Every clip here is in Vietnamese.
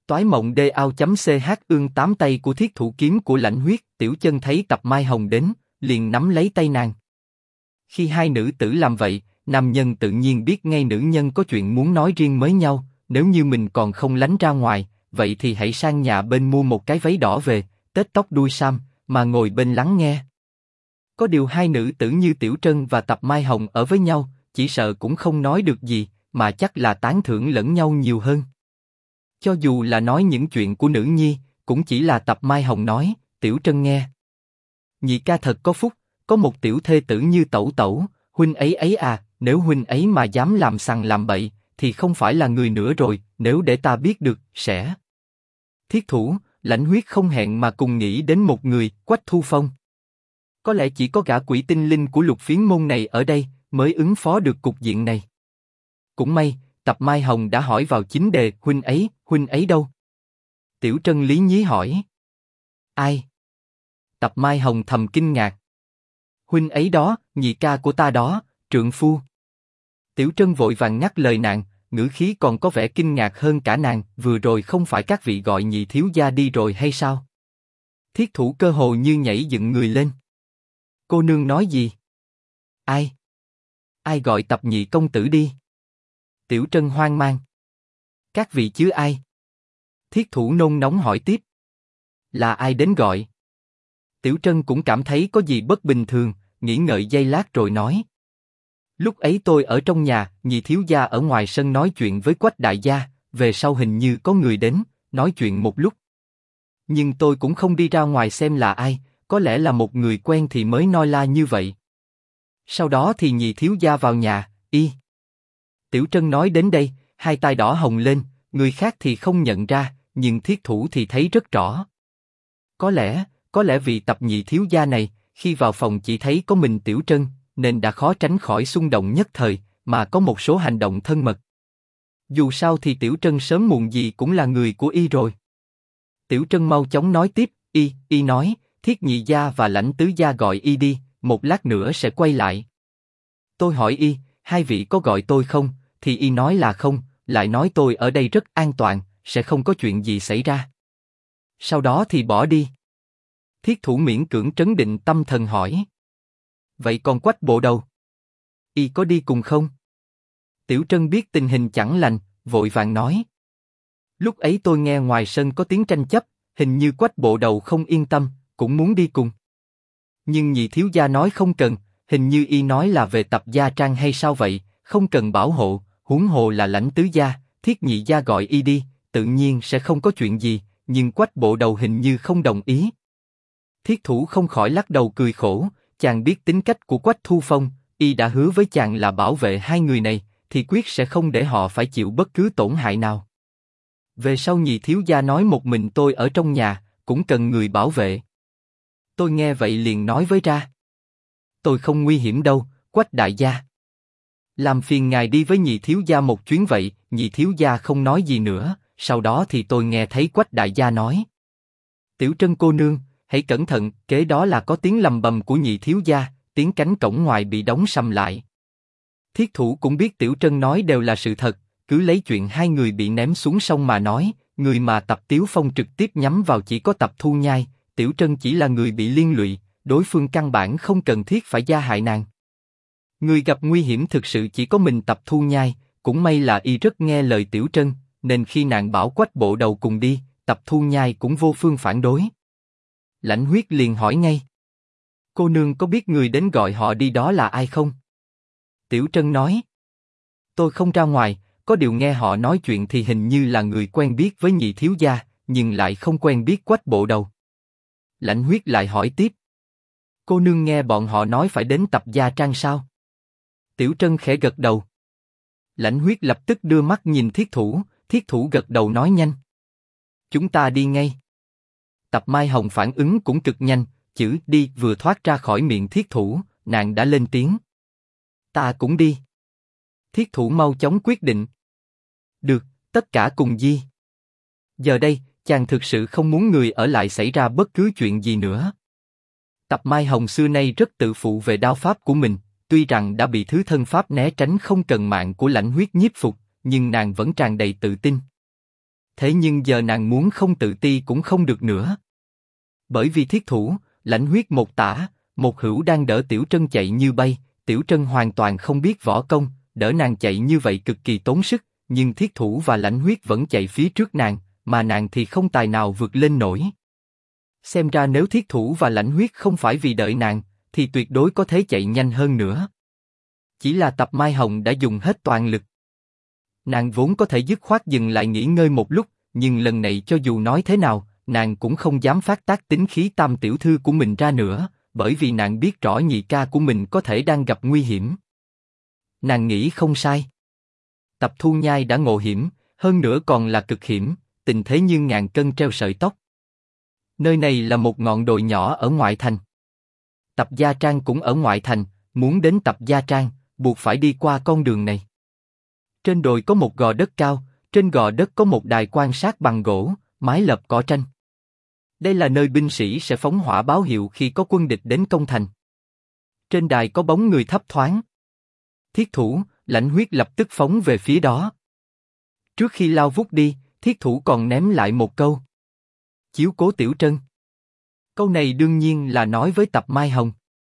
Toái mộng DAO.ch ương tám tay của thiết thủ kiếm của Lãnh Huyết. Tiểu Chân thấy Tập Mai Hồng đến, liền nắm lấy tay nàng. Khi hai nữ tử làm vậy, nam nhân tự nhiên biết ngay nữ nhân có chuyện muốn nói riêng với nhau. Nếu như mình còn không lánh ra ngoài, vậy thì hãy sang nhà bên mua một cái váy đỏ về, tết tóc đuôi sam, mà ngồi bên lắng nghe. Có điều hai nữ tử như Tiểu Trân và Tập Mai Hồng ở với nhau, chỉ sợ cũng không nói được gì, mà chắc là tán thưởng lẫn nhau nhiều hơn. Cho dù là nói những chuyện của nữ nhi, cũng chỉ là Tập Mai Hồng nói, Tiểu Trân nghe. Nhị ca thật có phúc, có một tiểu thê tử như Tẩu Tẩu, huynh ấy à, nếu huynh ấy mà dám làm sằng làm bậy, thì không phải là người nữa rồi, nếu để ta biết được, sẽ... Thiết thủ, Lãnh Huyết không hẹn mà cùng nghĩ đến một người, Quách Thu Phong. Có lẽ chỉ có gã quỷ tinh linh của Lục Phiến môn này ở đây, mới ứng phó được cục diện này. Cũng may, Tập Mai Hồng đã hỏi vào chính đề, huynh ấy đâu? Tiểu Trân lý nhí hỏi. Ai? Tập Mai Hồng thầm kinh ngạc. Huynh ấy đó, nhị ca của ta đó, trượng phu. Tiểu Trân vội vàng ngắt lời nàng, ngữ khí còn có vẻ kinh ngạc hơn cả nàng, vừa rồi không phải các vị gọi nhị thiếu gia đi rồi hay sao? Thiết thủ cơ hồ như nhảy dựng người lên. Cô nương nói gì? Ai? Ai gọi Tập nhị công tử đi? Tiểu Trân hoang mang. Các vị chứ ai? Thiết thủ nôn nóng hỏi tiếp. Là ai đến gọi? Tiểu Trân cũng cảm thấy có gì bất bình thường, nghĩ ngợi giây lát rồi nói. Lúc ấy tôi ở trong nhà, nhị thiếu gia ở ngoài sân nói chuyện với Quách đại gia, về sau hình như có người đến, nói chuyện một lúc. Nhưng tôi cũng không đi ra ngoài xem là ai, có lẽ là một người quen thì mới nói la như vậy. Sau đó thì nhị thiếu gia vào nhà, Tiểu Trân nói đến đây, hai tay đỏ hồng lên, người khác thì không nhận ra, nhưng thiết thủ thì thấy rất rõ. Có lẽ vì Tập nhị thiếu gia này, khi vào phòng chỉ thấy có mình Tiểu Trân, nên đã khó tránh khỏi xung động nhất thời, mà có một số hành động thân mật. Dù sao thì Tiểu Trân sớm muộn gì cũng là người của y rồi. Tiểu Trân mau chóng nói tiếp, y nói, Thiết nhị gia và Lãnh tứ gia gọi y đi, một lát nữa sẽ quay lại. Tôi hỏi y, hai vị có gọi tôi không, thì y nói là không, lại nói tôi ở đây rất an toàn, sẽ không có chuyện gì xảy ra. Sau đó thì bỏ đi. Thiết thủ miễn cưỡng trấn định tâm thần hỏi. Vậy còn Quách bộ đầu? Y có đi cùng không? Tiểu Trân biết tình hình chẳng lành, vội vàng nói. Lúc ấy tôi nghe ngoài sân có tiếng tranh chấp, hình như Quách bộ đầu không yên tâm, cũng muốn đi cùng. Nhưng nhị thiếu gia nói không cần, hình như y nói là về Tập gia trang hay sao vậy, không cần bảo hộ, huống hồ là Lãnh tứ gia, Thiết nhị gia gọi y đi, tự nhiên sẽ không có chuyện gì, nhưng Quách bộ đầu hình như không đồng ý. Thiết thủ không khỏi lắc đầu cười khổ, chàng biết tính cách của Quách Thu Phong, y đã hứa với chàng là bảo vệ hai người này, thì quyết sẽ không để họ phải chịu bất cứ tổn hại nào. Về sau nhị thiếu gia nói một mình tôi ở trong nhà, cũng cần người bảo vệ. Tôi nghe vậy liền nói với ra. Tôi không nguy hiểm đâu, Quách đại gia. Làm phiền ngài đi với nhị thiếu gia một chuyến vậy, nhị thiếu gia không nói gì nữa, sau đó thì tôi nghe thấy Quách đại gia nói. Tiểu Trân cô nương, hãy cẩn thận, kế đó là có tiếng lầm bầm của nhị thiếu gia, tiếng cánh cổng ngoài bị đóng sầm lại. Thiết thủ cũng biết Tiểu Trân nói đều là sự thật, cứ lấy chuyện hai người bị ném xuống sông mà nói, người mà Tập Tiếu Phong trực tiếp nhắm vào chỉ có Tập Thu Nhai, Tiểu Trân chỉ là người bị liên lụy, đối phương căn bản không cần thiết phải gia hại nàng. Người gặp nguy hiểm thực sự chỉ có mình Tập Thu Nhai, cũng may là y rất nghe lời Tiểu Trân, nên khi nàng bảo Quách bộ đầu cùng đi, Tập Thu Nhai cũng vô phương phản đối. Lãnh Huyết liền hỏi ngay. Cô nương có biết người đến gọi họ đi đó là ai không? Tiểu Trân nói. Tôi không ra ngoài, có điều nghe họ nói chuyện thì hình như là người quen biết với nhị thiếu gia, nhưng lại không quen biết Quách bộ đầu. Lãnh Huyết lại hỏi tiếp. Cô nương nghe bọn họ nói phải đến Tập gia trang sao? Tiểu Trân khẽ gật đầu. Lãnh Huyết lập tức đưa mắt nhìn thiết thủ gật đầu nói nhanh. Chúng ta đi ngay. Tập Mai Hồng phản ứng cũng cực nhanh, chữ đi vừa thoát ra khỏi miệng thiết thủ, nàng đã lên tiếng. Ta cũng đi. Thiết thủ mau chóng quyết định. Được, tất cả cùng đi. Giờ đây, chàng thực sự không muốn người ở lại xảy ra bất cứ chuyện gì nữa. Tập Mai Hồng xưa nay rất tự phụ về đao pháp của mình, tuy rằng đã bị thứ thân pháp né tránh không cần mạng của Lãnh Huyết nhiếp phục, nhưng nàng vẫn tràn đầy tự tin. Thế nhưng giờ nàng muốn không tự ti cũng không được nữa. Bởi vì thiết thủ, lãnh huyết một tả, một hữu đang đỡ Tiểu Trân chạy như bay, Tiểu Trân hoàn toàn không biết võ công, đỡ nàng chạy như vậy cực kỳ tốn sức, nhưng thiết thủ và lãnh huyết vẫn chạy phía trước nàng, mà nàng thì không tài nào vượt lên nổi. Xem ra nếu thiết thủ và lãnh huyết không phải vì đợi nàng, thì tuyệt đối có thể chạy nhanh hơn nữa. Chỉ là Tập Mai Hồng đã dùng hết toàn lực. Nàng vốn có thể dứt khoát dừng lại nghỉ ngơi một lúc, nhưng lần này cho dù nói thế nào, nàng cũng không dám phát tác tính khí Tam tiểu thư của mình ra nữa, bởi vì nàng biết rõ nhị ca của mình có thể đang gặp nguy hiểm. Nàng nghĩ không sai. Tập Thu Nhai đã ngộ hiểm, hơn nữa còn là cực hiểm, tình thế như ngàn cân treo sợi tóc. Nơi này là một ngọn đồi nhỏ ở ngoại thành. Tập Gia Trang cũng ở ngoại thành, muốn đến Tập Gia Trang, buộc phải đi qua con đường này. Trên đồi có một gò đất cao, trên gò đất có một đài quan sát bằng gỗ, mái lợp cỏ tranh. Đây là nơi binh sĩ sẽ phóng hỏa báo hiệu khi có quân địch đến công thành. Trên đài có bóng người thấp thoáng. Thiết thủ, lãnh huyết lập tức phóng về phía đó. Trước khi lao vút đi, thiết thủ còn ném lại một câu. Chiếu cố Tiểu Trân. Câu này đương nhiên là nói với Tập Mai Hồng.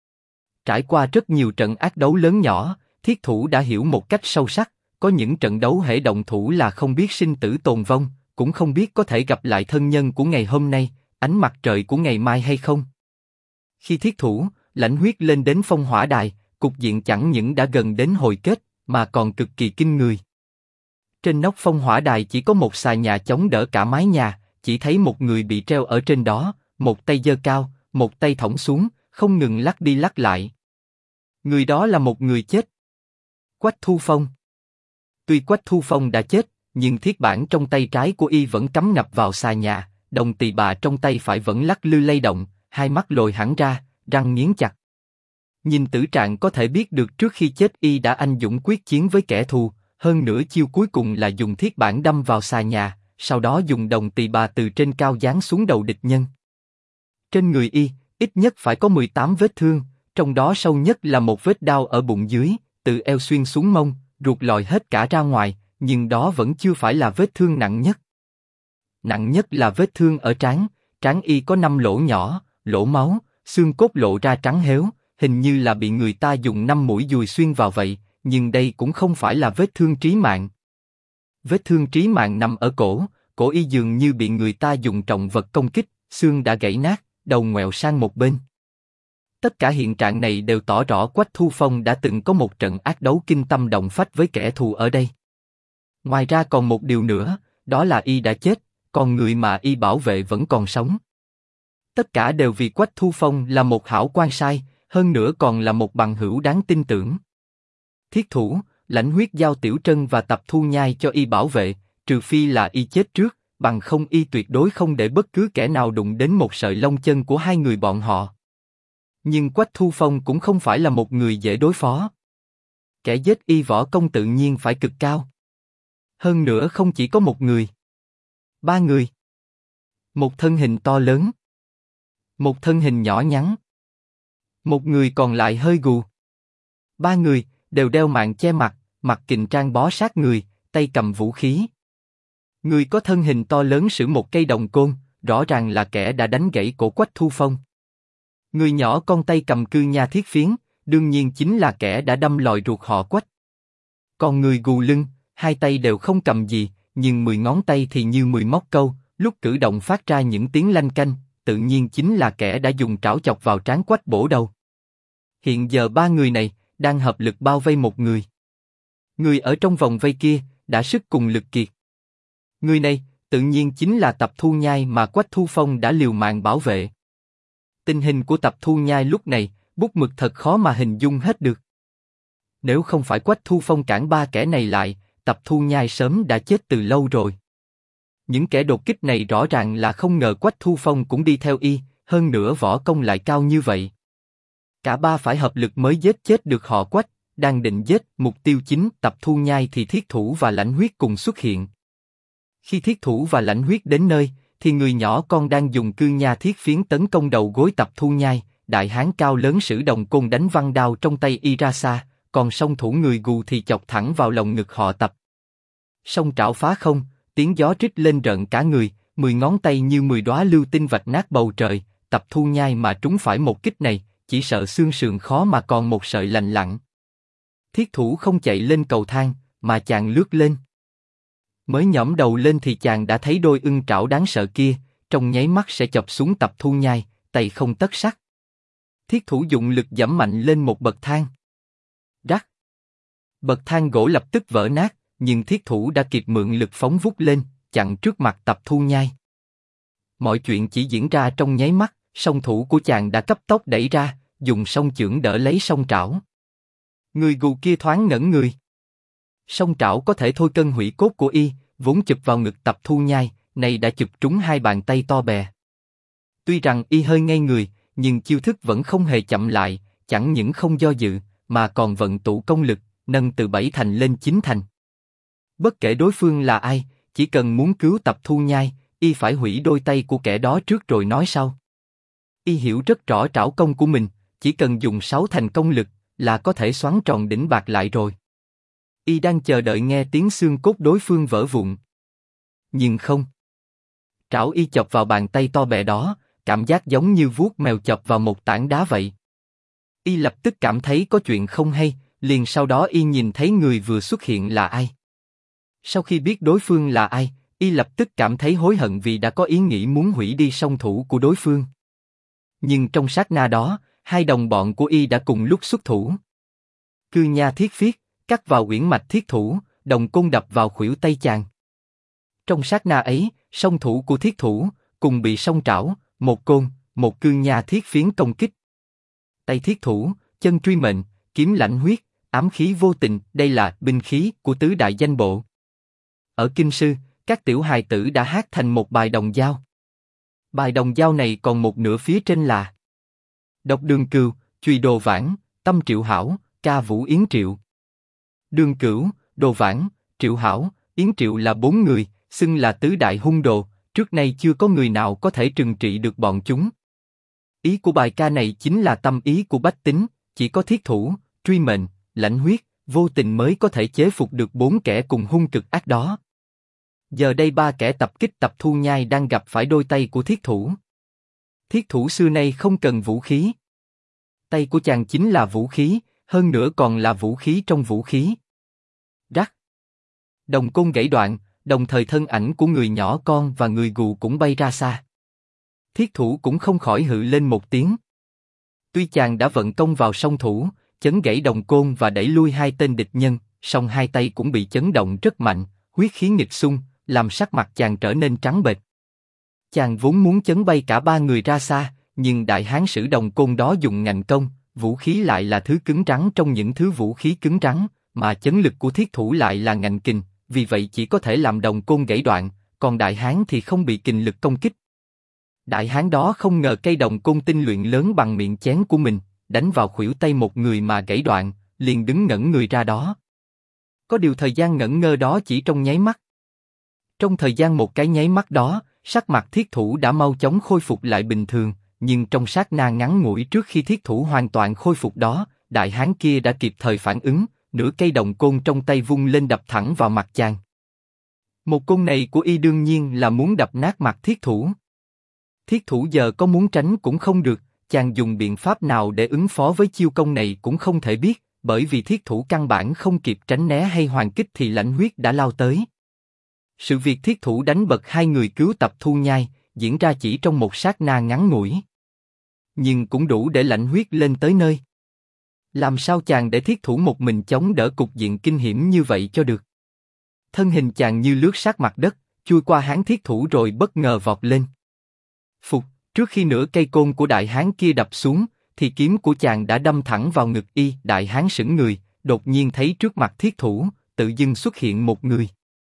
Trải qua rất nhiều trận ác đấu lớn nhỏ, thiết thủ đã hiểu một cách sâu sắc, có những trận đấu hễ động thủ là không biết sinh tử tồn vong, cũng không biết có thể gặp lại thân nhân của ngày hôm nay, ánh mặt trời của ngày mai hay không. Khi thiết thủ, lãnh huyết lên đến phong hỏa đài, cục diện chẳng những đã gần đến hồi kết, mà còn cực kỳ kinh người. Trên nóc phong hỏa đài chỉ có một xà nhà chống đỡ cả mái nhà, chỉ thấy một người bị treo ở trên đó, một tay giơ cao, một tay thõng xuống, không ngừng lắc đi lắc lại. Người đó là một người chết. Quách Thu Phong. Tuy Quách Thu Phong đã chết, nhưng thiết bản trong tay trái của y vẫn cắm ngập vào xà nhà, đồng tỳ bà trong tay phải vẫn lắc lư lay động, hai mắt lồi hẳn ra, răng nghiến chặt. Nhìn tử trạng có thể biết được trước khi chết y đã anh dũng quyết chiến với kẻ thù, hơn nữa chiêu cuối cùng là dùng thiết bản đâm vào xà nhà, sau đó dùng đồng tỳ bà từ trên cao giáng xuống đầu địch nhân. Trên người y, ít nhất phải có 18 vết thương, trong đó sâu nhất là một vết đao ở bụng dưới, từ eo xuyên xuống mông, ruột lòi hết cả ra ngoài, nhưng đó vẫn chưa phải là vết thương nặng nhất. Nặng nhất là vết thương ở trán, trán y có 5 lỗ nhỏ, lỗ máu, xương cốt lộ ra trắng héo, hình như là bị người ta dùng 5 mũi dùi xuyên vào vậy, nhưng đây cũng không phải là vết thương trí mạng. Vết thương trí mạng nằm ở cổ, cổ y dường như bị người ta dùng trọng vật công kích, xương đã gãy nát, đầu ngoẹo sang một bên. Tất cả hiện trạng này đều tỏ rõ Quách Thu Phong đã từng có một trận ác đấu kinh tâm động phách với kẻ thù ở đây. Ngoài ra còn một điều nữa, đó là y đã chết, còn người mà y bảo vệ vẫn còn sống. Tất cả đều vì Quách Thu Phong là một hảo quan sai, hơn nữa còn là một bằng hữu đáng tin tưởng. Thiết thủ, lãnh huyết giao Tiểu Trân và Tập Thu Nhai cho y bảo vệ, trừ phi là y chết trước, bằng không y tuyệt đối không để bất cứ kẻ nào đụng đến một sợi lông chân của hai người bọn họ. Nhưng Quách Thu Phong cũng không phải là một người dễ đối phó. Kẻ giết y võ công tự nhiên phải cực cao. Hơn nữa không chỉ có một người. 3 người. Một thân hình to lớn. Một thân hình nhỏ nhắn. Một người còn lại hơi gù. 3 người đều đeo mạng che mặt, mặc kình trang bó sát người, tay cầm vũ khí. Người có thân hình to lớn sử một cây đồng côn, rõ ràng là kẻ đã đánh gãy cổ Quách Thu Phong. Người nhỏ con tay cầm cư nha thiết phiến, đương nhiên chính là kẻ đã đâm lòi ruột họ Quách. Còn người gù lưng, hai tay đều không cầm gì, nhưng 10 ngón tay thì như 10 móc câu, lúc cử động phát ra những tiếng lanh canh, tự nhiên chính là kẻ đã dùng trảo chọc vào trán Quách bổ đầu. Hiện giờ 3 người này đang hợp lực bao vây một người. Người ở trong vòng vây kia đã sức cùng lực kiệt. Người này tự nhiên chính là Tập Thu Nhai mà Quách Thu Phong đã liều mạng bảo vệ. Tình hình của Tập Thu Nhai lúc này, bút mực thật khó mà hình dung hết được. Nếu không phải Quách Thu Phong cản 3 kẻ này lại, Tập Thu Nhai sớm đã chết từ lâu rồi. Những kẻ đột kích này rõ ràng là không ngờ Quách Thu Phong cũng đi theo y, hơn nữa võ công lại cao như vậy. Cả ba phải hợp lực mới giết chết được họ Quách, đang định giết mục tiêu chính Tập Thu Nhai thì Thiết Thủ và Lãnh Huyết cùng xuất hiện. Khi Thiết Thủ và Lãnh Huyết đến nơi, thì người nhỏ con đang dùng cư nha thiết phiến tấn công đầu gối Tập Thu Nhai, đại hán cao lớn sử đồng côn đánh văng đao trong tay y ra xa, còn song thủ người gù thì chọc thẳng vào lồng ngực họ Tập. Song trảo phá không, tiếng gió rít lên rợn cả người, 10 ngón tay như 10 đóa lưu tinh vạch nát bầu trời. Tập Thu Nhai mà trúng phải một kích này, chỉ sợ xương sườn khó mà còn một sợi lành lặn. Thiết thủ không chạy lên cầu thang, mà chàng lướt lên. Mới nhõm đầu lên thì chàng đã thấy đôi ưng trảo đáng sợ kia, trong nháy mắt sẽ chọc xuống Tập Thu Nhai, tay không tất sắt. Thiết thủ dụng lực giẫm mạnh lên một bậc thang. Rắc. Bậc thang gỗ lập tức vỡ nát, nhưng thiết thủ đã kịp mượn lực phóng vút lên, chặn trước mặt Tập Thu Nhai. Mọi chuyện chỉ diễn ra trong nháy mắt, song thủ của chàng đã cấp tốc đẩy ra, dùng song chưởng đỡ lấy song trảo. Người gù kia thoáng ngẩn người. Song trảo có thể thôi cân hủy cốt của y, vốn chụp vào ngực Tập Thu Nhai, nay đã chụp trúng hai bàn tay to bè. Tuy rằng y hơi ngây người, nhưng chiêu thức vẫn không hề chậm lại, chẳng những không do dự, mà còn vận tụ công lực, nâng từ 7 thành lên 9 thành. Bất kể đối phương là ai, chỉ cần muốn cứu Tập Thu Nhai, y phải hủy đôi tay của kẻ đó trước rồi nói sau. Y hiểu rất rõ trảo công của mình, chỉ cần dùng 6 thành công lực là có thể xoắn tròn đỉnh bạc lại rồi. Y đang chờ đợi nghe tiếng xương cốt đối phương vỡ vụn. Nhưng không. Trảo y chọc vào bàn tay to bè đó, cảm giác giống như vuốt mèo chọc vào một tảng đá vậy. Y lập tức cảm thấy có chuyện không hay, liền sau đó y nhìn thấy người vừa xuất hiện là ai. Sau khi biết đối phương là ai, y lập tức cảm thấy hối hận vì đã có ý nghĩ muốn hủy đi song thủ của đối phương. Nhưng trong sát na đó, hai đồng bọn của y đã cùng lúc xuất thủ. Cư nha thiết phiết, cắt vào uyển mạch thiết thủ, đồng côn đập vào khuỷu tay chàng. Trong sát na ấy, song thủ của thiết thủ cùng bị song trảo, một côn, một cư nha thiết phiến công kích. Tay thiết thủ, chân truy mệnh, kiếm lãnh huyết, ám khí vô tình, đây là binh khí của tứ đại danh bộ. Ở kinh sư, các tiểu hài tử đã hát thành một bài đồng dao. Bài đồng dao này còn một nửa phía trên là: độc đường cừu, chùy đồ vãn, tâm triệu hảo, ca vũ yến triệu. Đường cửu, đồ vãn, triệu hảo, yến triệu là 4 người, xưng là tứ đại hung đồ. Trước nay chưa có người nào có thể trừng trị được bọn chúng. Ý của bài ca này chính là tâm ý của bách tính, chỉ có thiết thủ, truy mệnh, lãnh huyết, vô tình mới có thể chế phục được 4 kẻ cùng hung cực ác đó. Giờ đây 3 kẻ tập kích Tập Thu Nhai đang gặp phải đôi tay của thiết thủ. Thiết thủ xưa nay không cần vũ khí. Tay của chàng chính là vũ khí, hơn nữa còn là vũ khí trong vũ khí. Rắc. Đồng côn gãy đoạn, đồng thời thân ảnh của người nhỏ con và người gù cũng bay ra xa. Thiết thủ cũng không khỏi hự lên một tiếng. Tuy chàng đã vận công vào song thủ, chấn gãy đồng côn và đẩy lui hai tên địch nhân, song hai tay cũng bị chấn động rất mạnh, huyết khí nghịch xung, làm sắc mặt chàng trở nên trắng bệch. Chàng vốn muốn chấn bay cả 3 người ra xa, nhưng đại hán sử đồng côn đó dùng ngành công, vũ khí lại là thứ cứng rắn trong những thứ vũ khí cứng rắn, mà chấn lực của thiết thủ lại là ngành kình, vì vậy chỉ có thể làm đồng côn gãy đoạn, còn đại hán thì không bị kình lực công kích. Đại hán đó không ngờ cây đồng côn tinh luyện lớn bằng miệng chén của mình, đánh vào khuỷu tay một người mà gãy đoạn, liền đứng ngẩn người ra đó. Có điều thời gian ngẩn ngơ đó chỉ trong nháy mắt. Trong thời gian một cái nháy mắt đó, sắc mặt thiết thủ đã mau chóng khôi phục lại bình thường, nhưng trong sát na ngắn ngủi trước khi thiết thủ hoàn toàn khôi phục đó, đại hán kia đã kịp thời phản ứng, nửa cây đồng côn trong tay vung lên đập thẳng vào mặt chàng. Một côn này của y đương nhiên là muốn đập nát mặt thiết thủ. Thiết thủ giờ có muốn tránh cũng không được, chàng dùng biện pháp nào để ứng phó với chiêu công này cũng không thể biết, bởi vì thiết thủ căn bản không kịp tránh né hay hoàn kích thì lãnh huyết đã lao tới. Sự việc thiết thủ đánh bật hai người cứu Tập Thu Nhai diễn ra chỉ trong một sát na ngắn ngủi, nhưng cũng đủ để lãnh huyết lên tới nơi. Làm sao chàng để thiết thủ một mình chống đỡ cục diện kinh hiểm như vậy cho được? Thân hình chàng như lướt sát mặt đất, chui qua hán thiết thủ rồi bất ngờ vọt lên. Phục, trước khi nửa cây côn của đại hán kia đập xuống, thì kiếm của chàng đã đâm thẳng vào ngực y. Đại hán sững người, đột nhiên thấy trước mặt thiết thủ, tự dưng xuất hiện một người.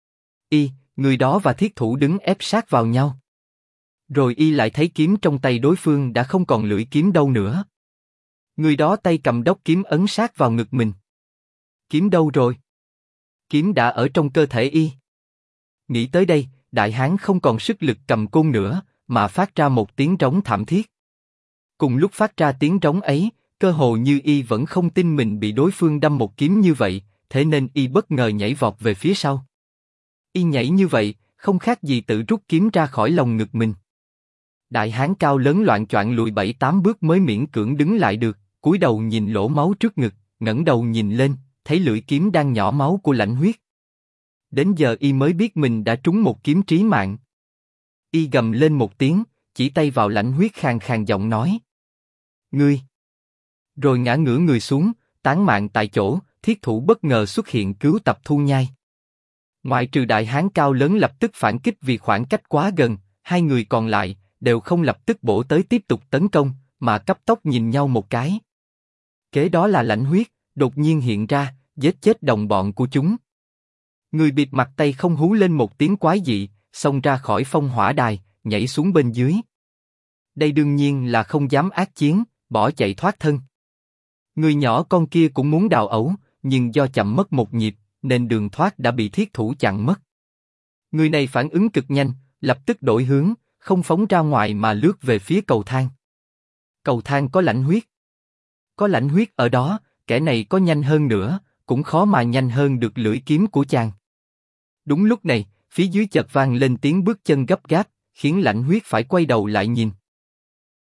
Người đó và thiết thủ đứng ép sát vào nhau. Rồi y lại thấy kiếm trong tay đối phương đã không còn lưỡi kiếm đâu nữa. Người đó tay cầm đốc kiếm ấn sát vào ngực mình. Kiếm đâu rồi? Kiếm đã ở trong cơ thể y. Nghĩ tới đây, đại hán không còn sức lực cầm côn nữa, mà phát ra một tiếng trống thảm thiết. Cùng lúc phát ra tiếng trống ấy, cơ hồ như y vẫn không tin mình bị đối phương đâm một kiếm như vậy, thế nên y bất ngờ nhảy vọt về phía sau. Y nhảy như vậy, không khác gì tự rút kiếm ra khỏi lồng ngực mình. Đại hán cao lớn loạng choạng lùi 7-8 bước mới miễn cưỡng đứng lại được, cúi đầu nhìn lỗ máu trước ngực, ngẩng đầu nhìn lên, thấy lưỡi kiếm đang nhỏ máu của Lãnh Huyết. Đến giờ y mới biết mình đã trúng một kiếm trí mạng. Y gầm lên một tiếng, chỉ tay vào Lãnh Huyết khàn khàn giọng nói: "Ngươi!" Rồi ngã ngửa người xuống, tán mạng tại chỗ. Thiết thủ bất ngờ xuất hiện cứu Tập Thu Nhai. Ngoại trừ đại hán cao lớn lập tức phản kích vì khoảng cách quá gần, hai người còn lại đều không lập tức bổ tới tiếp tục tấn công, mà cấp tốc nhìn nhau một cái. Kế đó là Lãnh Huyết đột nhiên hiện ra, giết chết đồng bọn của chúng. Người bịt mặt tay không hú lên một tiếng quái dị, xông ra khỏi phong hỏa đài, nhảy xuống bên dưới. Đây đương nhiên là không dám ác chiến, bỏ chạy thoát thân. Người nhỏ con kia cũng muốn đào ẩu, nhưng do chậm mất một nhịp, nên đường thoát đã bị thiết thủ chặn mất. Người này phản ứng cực nhanh, lập tức đổi hướng, không phóng ra ngoài mà lướt về phía cầu thang. Cầu thang có Lãnh Huyết. Có Lãnh Huyết ở đó, kẻ này có nhanh hơn nữa, cũng khó mà nhanh hơn được lưỡi kiếm của chàng. Đúng lúc này, phía dưới chợt vang lên tiếng bước chân gấp gáp, khiến Lãnh Huyết phải quay đầu lại nhìn.